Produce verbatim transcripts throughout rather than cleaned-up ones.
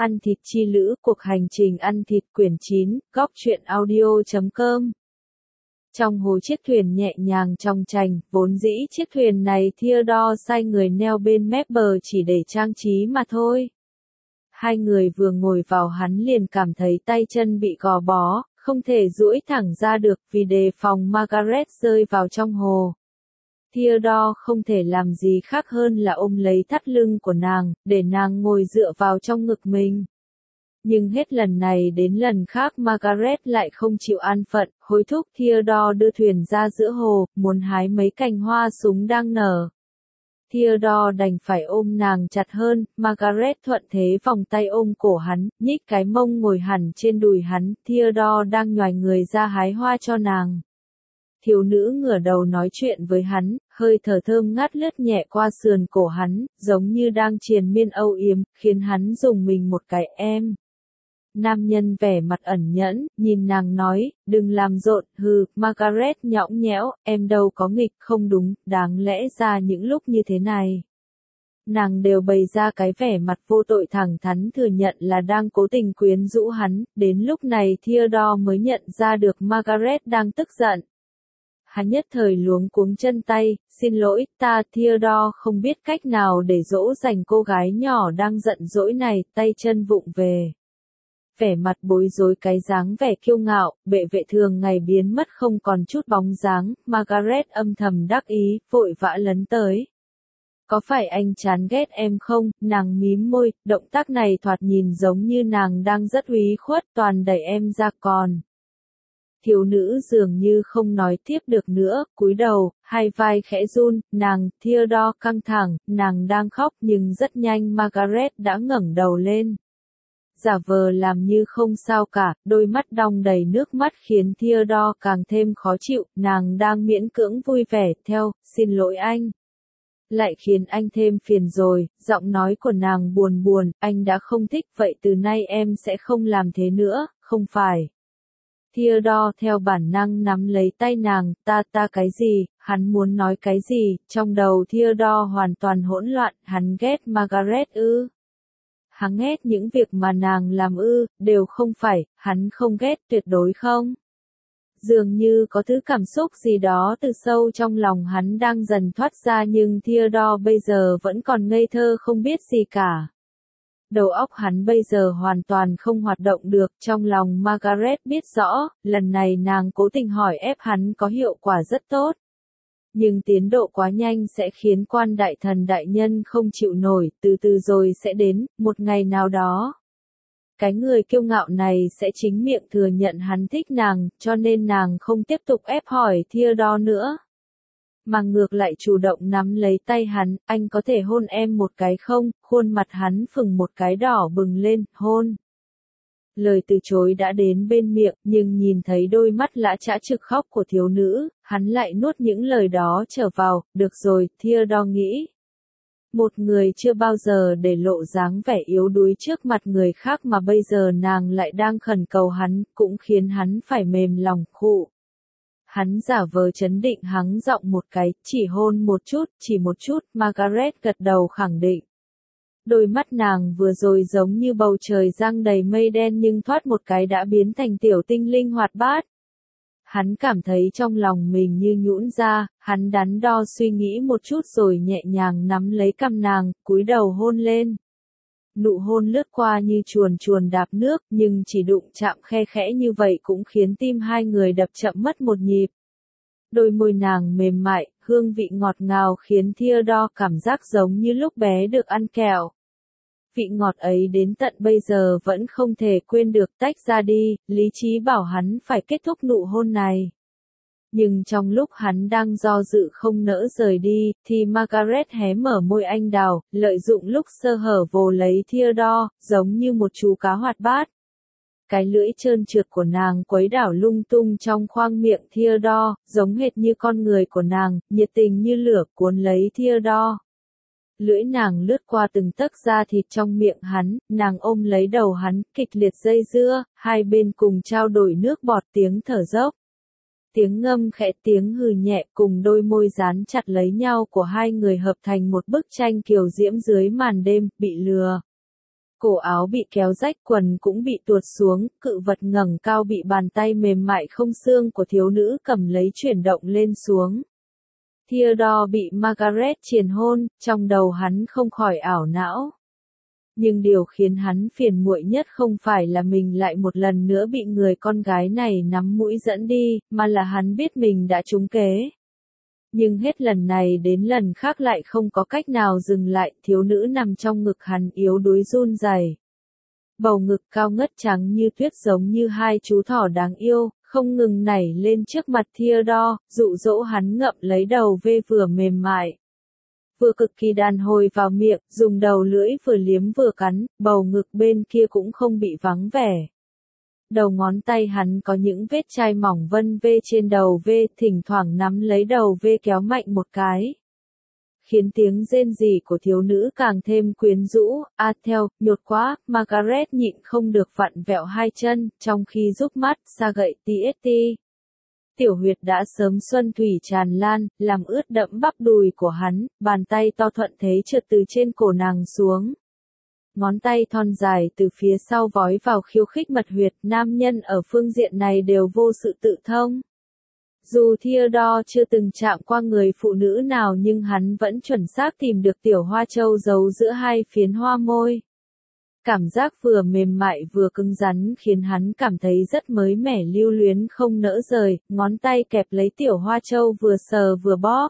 Ăn thịt chi lữ, cuộc hành trình ăn thịt quyển chín, góc truyện audio chấm com. Trong hồ chiếc thuyền nhẹ nhàng trong trành, vốn dĩ chiếc thuyền này Theodore sai người neo bên mép bờ chỉ để trang trí mà thôi. Hai người vừa ngồi vào hắn liền cảm thấy tay chân bị gò bó, không thể duỗi thẳng ra được vì đề phòng Margaret rơi vào trong hồ. Theodore không thể làm gì khác hơn là ôm lấy thắt lưng của nàng, để nàng ngồi dựa vào trong ngực mình. Nhưng hết lần này đến lần khác Margaret lại không chịu an phận, hối thúc Theodore đưa thuyền ra giữa hồ, muốn hái mấy cành hoa súng đang nở. Theodore đành phải ôm nàng chặt hơn, Margaret thuận thế vòng tay ôm cổ hắn, nhích cái mông ngồi hẳn trên đùi hắn, Theodore đang nhoài người ra hái hoa cho nàng. Thiếu nữ ngửa đầu nói chuyện với hắn, hơi thở thơm ngát lướt nhẹ qua sườn cổ hắn, giống như đang triền miên âu yếm, khiến hắn rùng mình một cái em. Nam nhân vẻ mặt ẩn nhẫn, nhìn nàng nói, đừng làm rộn, hừ, Margaret nhõng nhẽo, em đâu có nghịch, không đúng, đáng lẽ ra những lúc như thế này. Nàng đều bày ra cái vẻ mặt vô tội thẳng thắn thừa nhận là đang cố tình quyến rũ hắn, đến lúc này Theodore mới nhận ra được Margaret đang tức giận. Hắn nhất thời luống cuống chân tay, xin lỗi, ta Theodore không biết cách nào để dỗ dành cô gái nhỏ đang giận dỗi này, tay chân vụng về. Vẻ mặt bối rối cái dáng vẻ kiêu ngạo, bệ vệ thường ngày biến mất không còn chút bóng dáng, Margaret âm thầm đắc ý, vội vã lấn tới. Có phải anh chán ghét em không? Nàng mím môi, động tác này thoạt nhìn giống như nàng đang rất úy khuất, toàn đẩy em ra còn. Thiếu nữ dường như không nói tiếp được nữa, cúi đầu, hai vai khẽ run, nàng, Theodore căng thẳng, nàng đang khóc nhưng rất nhanh Margaret đã ngẩng đầu lên. Giả vờ làm như không sao cả, đôi mắt đong đầy nước mắt khiến Theodore càng thêm khó chịu, nàng đang miễn cưỡng vui vẻ, theo, xin lỗi anh. Lại khiến anh thêm phiền rồi, giọng nói của nàng buồn buồn, anh đã không thích vậy từ nay em sẽ không làm thế nữa, không phải. Theodore theo bản năng nắm lấy tay nàng, ta ta cái gì, hắn muốn nói cái gì, trong đầu Theodore hoàn toàn hỗn loạn, hắn ghét Margaret ư. Hắn ghét những việc mà nàng làm ư, đều không phải, hắn không ghét tuyệt đối không. Dường như có thứ cảm xúc gì đó từ sâu trong lòng hắn đang dần thoát ra nhưng Theodore bây giờ vẫn còn ngây thơ không biết gì cả. Đầu óc hắn bây giờ hoàn toàn không hoạt động được, trong lòng Margaret biết rõ, lần này nàng cố tình hỏi ép hắn có hiệu quả rất tốt. Nhưng tiến độ quá nhanh sẽ khiến quan đại thần đại nhân không chịu nổi, từ từ rồi sẽ đến, một ngày nào đó. Cái người kiêu ngạo này sẽ chính miệng thừa nhận hắn thích nàng, cho nên nàng không tiếp tục ép hỏi Theodore nữa. Mà ngược lại chủ động nắm lấy tay hắn, anh có thể hôn em một cái không, khuôn mặt hắn phừng một cái đỏ bừng lên, hôn. Lời từ chối đã đến bên miệng, nhưng nhìn thấy đôi mắt lã chã trực khóc của thiếu nữ, hắn lại nuốt những lời đó trở vào, được rồi, Theodore nghĩ. Một người chưa bao giờ để lộ dáng vẻ yếu đuối trước mặt người khác mà bây giờ nàng lại đang khẩn cầu hắn, cũng khiến hắn phải mềm lòng, khụ. Hắn giả vờ trấn định hắng giọng một cái, chỉ hôn một chút, chỉ một chút, Margaret gật đầu khẳng định. Đôi mắt nàng vừa rồi giống như bầu trời giăng đầy mây đen nhưng thoát một cái đã biến thành tiểu tinh linh hoạt bát. Hắn cảm thấy trong lòng mình như nhũn ra, hắn đắn đo suy nghĩ một chút rồi nhẹ nhàng nắm lấy cằm nàng, cúi đầu hôn lên. Nụ hôn lướt qua như chuồn chuồn đạp nước, nhưng chỉ đụng chạm khe khẽ như vậy cũng khiến tim hai người đập chậm mất một nhịp. Đôi môi nàng mềm mại, hương vị ngọt ngào khiến Theodore cảm giác giống như lúc bé được ăn kẹo. Vị ngọt ấy đến tận bây giờ vẫn không thể quên được, tách ra đi, lý trí bảo hắn phải kết thúc nụ hôn này. Nhưng trong lúc hắn đang do dự không nỡ rời đi, thì Margaret hé mở môi anh đào, lợi dụng lúc sơ hở vồ lấy Theodore, giống như một chú cá hoạt bát. Cái lưỡi trơn trượt của nàng quấy đảo lung tung trong khoang miệng Theodore, giống hệt như con người của nàng, nhiệt tình như lửa cuốn lấy Theodore. Lưỡi nàng lướt qua từng tấc da thịt trong miệng hắn, nàng ôm lấy đầu hắn, kịch liệt dây dưa, hai bên cùng trao đổi nước bọt tiếng thở dốc. Tiếng ngâm khẽ tiếng hừ nhẹ cùng đôi môi dán chặt lấy nhau của hai người hợp thành một bức tranh kiều diễm dưới màn đêm, bị lừa. Cổ áo bị kéo rách, quần cũng bị tuột xuống, cự vật ngẩng cao bị bàn tay mềm mại không xương của thiếu nữ cầm lấy chuyển động lên xuống. Theodore bị Margaret triền hôn, trong đầu hắn không khỏi ảo não. Nhưng điều khiến hắn phiền muội nhất không phải là mình lại một lần nữa bị người con gái này nắm mũi dẫn đi, mà là hắn biết mình đã trúng kế. Nhưng hết lần này đến lần khác lại không có cách nào dừng lại, thiếu nữ nằm trong ngực hắn yếu đuối run rẩy. Bầu ngực cao ngất trắng như tuyết giống như hai chú thỏ đáng yêu, không ngừng nảy lên trước mặt Theodore, dụ dỗ hắn ngậm lấy đầu vê vừa mềm mại, vừa cực kỳ đàn hồi vào miệng, dùng đầu lưỡi vừa liếm vừa cắn, bầu ngực bên kia cũng không bị vắng vẻ. Đầu ngón tay hắn có những vết chai mỏng vân vê trên đầu vê, thỉnh thoảng nắm lấy đầu vê kéo mạnh một cái, khiến tiếng rên rỉ của thiếu nữ càng thêm quyến rũ. A theo, nhột quá, Margaret nhịn không được vặn vẹo hai chân, trong khi rúc mắt xa gậy tê tê. Tiểu huyệt đã sớm xuân thủy tràn lan, làm ướt đẫm bắp đùi của hắn, bàn tay to thuận thế trượt từ trên cổ nàng xuống. Ngón tay thon dài từ phía sau vói vào khiêu khích mật huyệt, nam nhân ở phương diện này đều vô sự tự thông. Dù Theodore chưa từng chạm qua người phụ nữ nào nhưng hắn vẫn chuẩn xác tìm được tiểu hoa châu giấu giữa hai phiến hoa môi. Cảm giác vừa mềm mại vừa cứng rắn khiến hắn cảm thấy rất mới mẻ lưu luyến không nỡ rời, ngón tay kẹp lấy tiểu hoa châu vừa sờ vừa bóp.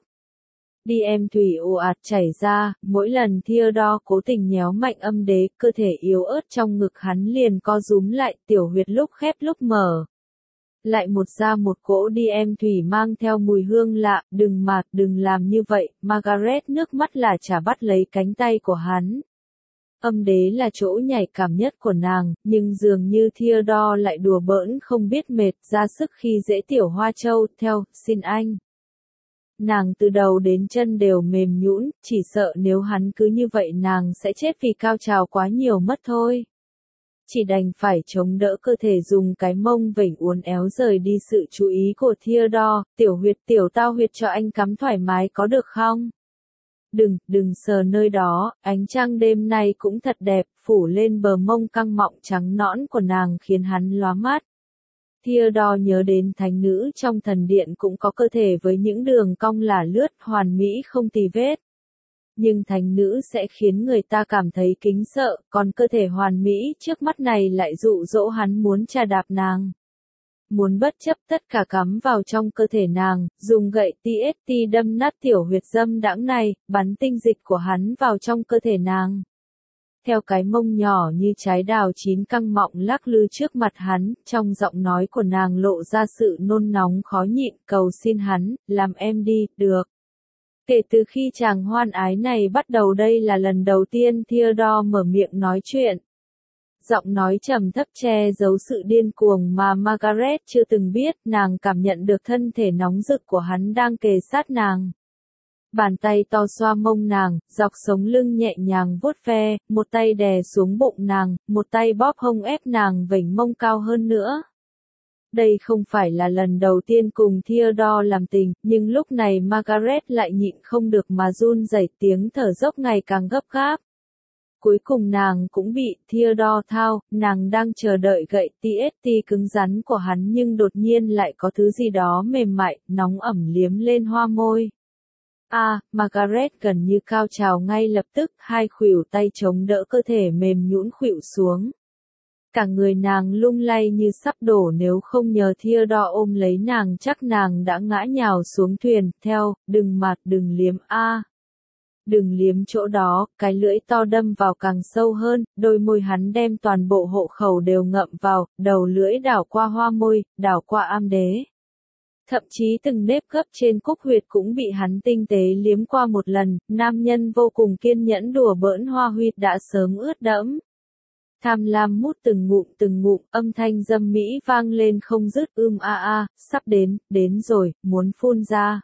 Đi em thủy ồ ạt chảy ra, mỗi lần Theodore cố tình nhéo mạnh âm đế, cơ thể yếu ớt trong ngực hắn liền co rúm lại, tiểu huyệt lúc khép lúc mở. Lại một ra một cỗ đi em thủy mang theo mùi hương lạ, đừng mà, đừng làm như vậy, Margaret nước mắt là chả bắt lấy cánh tay của hắn. Âm đế là chỗ nhạy cảm nhất của nàng, nhưng dường như Theodore lại đùa bỡn không biết mệt, ra sức khi dễ tiểu hoa châu, theo, xin anh. Nàng từ đầu đến chân đều mềm nhũn, chỉ sợ nếu hắn cứ như vậy nàng sẽ chết vì cao trào quá nhiều mất thôi. Chỉ đành phải chống đỡ cơ thể dùng cái mông vểnh uốn éo rời đi sự chú ý của Theodore, tiểu huyệt tiểu tao huyệt cho anh cắm thoải mái có được không? Đừng, đừng sờ nơi đó, ánh trăng đêm nay cũng thật đẹp, phủ lên bờ mông căng mọng trắng nõn của nàng khiến hắn lóa mắt. Theodore nhớ đến thánh nữ trong thần điện cũng có cơ thể với những đường cong lả lướt hoàn mỹ không tì vết. Nhưng thánh nữ sẽ khiến người ta cảm thấy kính sợ, còn cơ thể hoàn mỹ trước mắt này lại dụ dỗ hắn muốn chà đạp nàng. Muốn bất chấp tất cả cắm vào trong cơ thể nàng, dùng gậy tê tê đâm nát tiểu huyệt dâm đãng này, bắn tinh dịch của hắn vào trong cơ thể nàng. Theo cái mông nhỏ như trái đào chín căng mọng lắc lư trước mặt hắn, trong giọng nói của nàng lộ ra sự nôn nóng khó nhịn, cầu xin hắn, làm em đi, được. Kể từ khi chàng hoan ái này bắt đầu đây là lần đầu tiên Theodore mở miệng nói chuyện. Giọng nói trầm thấp che giấu sự điên cuồng mà Margaret chưa từng biết, nàng cảm nhận được thân thể nóng rực của hắn đang kề sát nàng. Bàn tay to xoa mông nàng, dọc sống lưng nhẹ nhàng vuốt ve, một tay đè xuống bụng nàng, một tay bóp hông ép nàng vểnh mông cao hơn nữa. Đây không phải là lần đầu tiên cùng Theodore làm tình, nhưng lúc này Margaret lại nhịn không được mà run rẩy, tiếng thở dốc ngày càng gấp gáp. Cuối cùng nàng cũng bị Theodore thao, nàng đang chờ đợi gậy tê tê cứng rắn của hắn nhưng đột nhiên lại có thứ gì đó mềm mại, nóng ẩm liếm lên hoa môi. A, à, Margaret gần như cao trào ngay lập tức, hai khuỷu tay chống đỡ cơ thể mềm nhũn khuỵu xuống. Cả người nàng lung lay như sắp đổ, nếu không nhờ Theodore ôm lấy nàng chắc nàng đã ngã nhào xuống thuyền, theo, đừng mạt đừng liếm a. À. Đừng liếm chỗ đó, cái lưỡi to đâm vào càng sâu hơn, đôi môi hắn đem toàn bộ hộ khẩu đều ngậm vào, đầu lưỡi đảo qua hoa môi, đảo qua am đế. Thậm chí từng nếp gấp trên cúc huyệt cũng bị hắn tinh tế liếm qua một lần, nam nhân vô cùng kiên nhẫn đùa bỡn hoa huyệt đã sớm ướt đẫm. Tham lam mút từng ngụm từng ngụm, âm thanh dâm mỹ vang lên không dứt, ưm a a, sắp đến, đến rồi, muốn phun ra.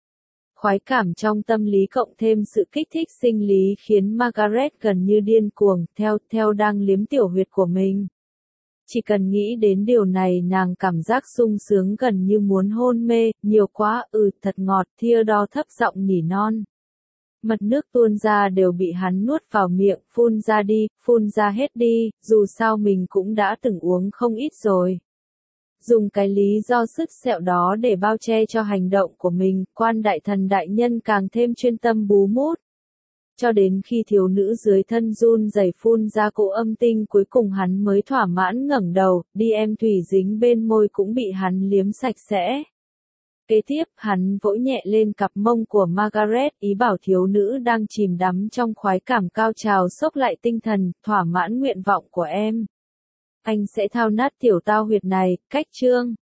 Khoái cảm trong tâm lý cộng thêm sự kích thích sinh lý khiến Margaret gần như điên cuồng, theo, theo đang liếm tiểu huyệt của mình. Chỉ cần nghĩ đến điều này nàng cảm giác sung sướng gần như muốn hôn mê, nhiều quá, ừ, thật ngọt, Theodore thấp giọng nỉ non. Mật nước tuôn ra đều bị hắn nuốt vào miệng, phun ra đi, phun ra hết đi, dù sao mình cũng đã từng uống không ít rồi. Dùng cái lý do sứt sẹo đó để bao che cho hành động của mình, quan đại thần đại nhân càng thêm chuyên tâm bú mút. Cho đến khi thiếu nữ dưới thân run rẩy phun ra cỗ âm tinh cuối cùng hắn mới thỏa mãn ngẩng đầu, đi em thủy dính bên môi cũng bị hắn liếm sạch sẽ. Kế tiếp, hắn vỗ nhẹ lên cặp mông của Margaret, ý bảo thiếu nữ đang chìm đắm trong khoái cảm cao trào xốc lại tinh thần, thỏa mãn nguyện vọng của em. Anh sẽ thao nát tiểu tao huyệt này, cách chương.